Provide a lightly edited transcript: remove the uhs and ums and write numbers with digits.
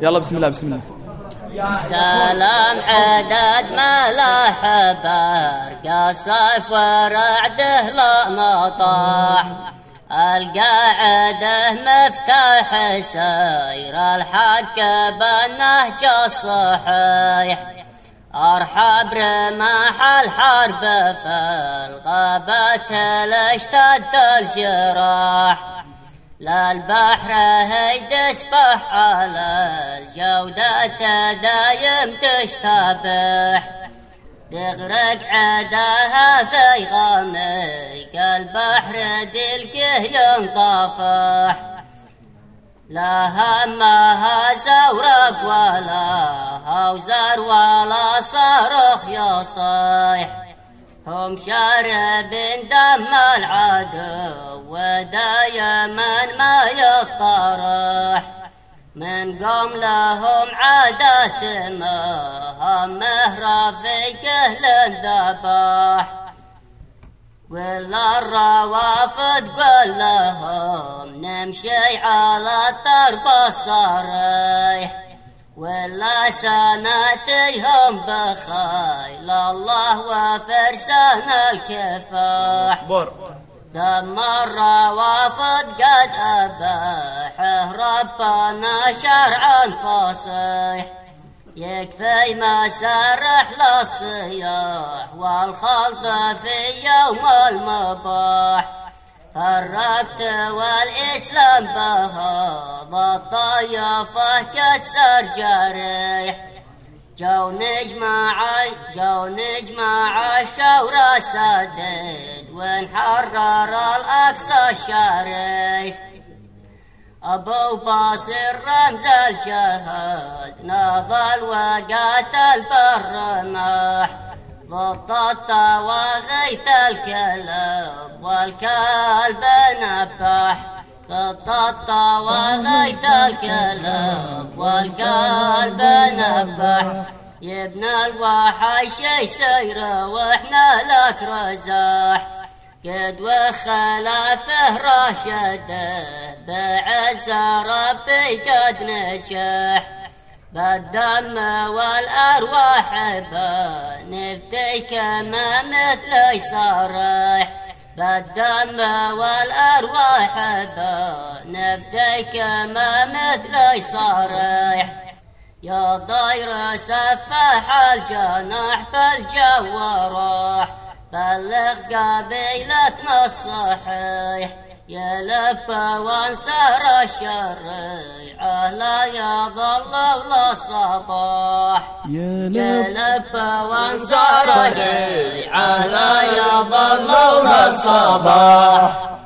يلا بسم الله بسم الله. سلام عدد ملاح برقى صيف ورعده لا نطاح القاعده مفتاح سير الحق بالنهج الصحيح ارحب رماح الحرب في الغابات لاشتد الجراح للبحر هيد سبح على الجودة دايم تشتبح تغرق عداها في غميق البحر دلقه ينطفح لا همها زورق ولا هوزر ولا صاروخ يصيح هم شاربين دم العدو ودايما ما يطرح من قوم لهم عادات مهمه رفيق اهل الذبح ولا الروافد قل لهم نمشي على الطرب الصريح ولا سناتيهم بخيل الله وفرسان الكفاح دم الروافد قد أباحه ربنا شرعا فصيح يكفي مسارح للصياح والخلط في يوم المباح فرقت والإسلام بهذا الطيافة كتسر جريح جو نجمع الشورى سدد وانحرر الأقصى الشريف أبو باصر رمز الجهاد نضل وقاتل بالرماح ضد الطواغيت الكلب والكلب نبح ضد الطواغيت الكلب والكلب نبح يبنى الوحش يسير واحنا لك رزاح قد وخلافه راشده بعز ربي قد نجح بالدم والأرواح بنفتيك ما مثل صريح بالدم والأرواح بنفتيك ما مثل صريح يا ضير سفاح الجناح بالجو راح بلغ قبيلتنا الصحيح يا لبى وانصر الشريعة لا يظل ولا صباح يا لبى وانصر الشريعة لا يظل ولا صباح.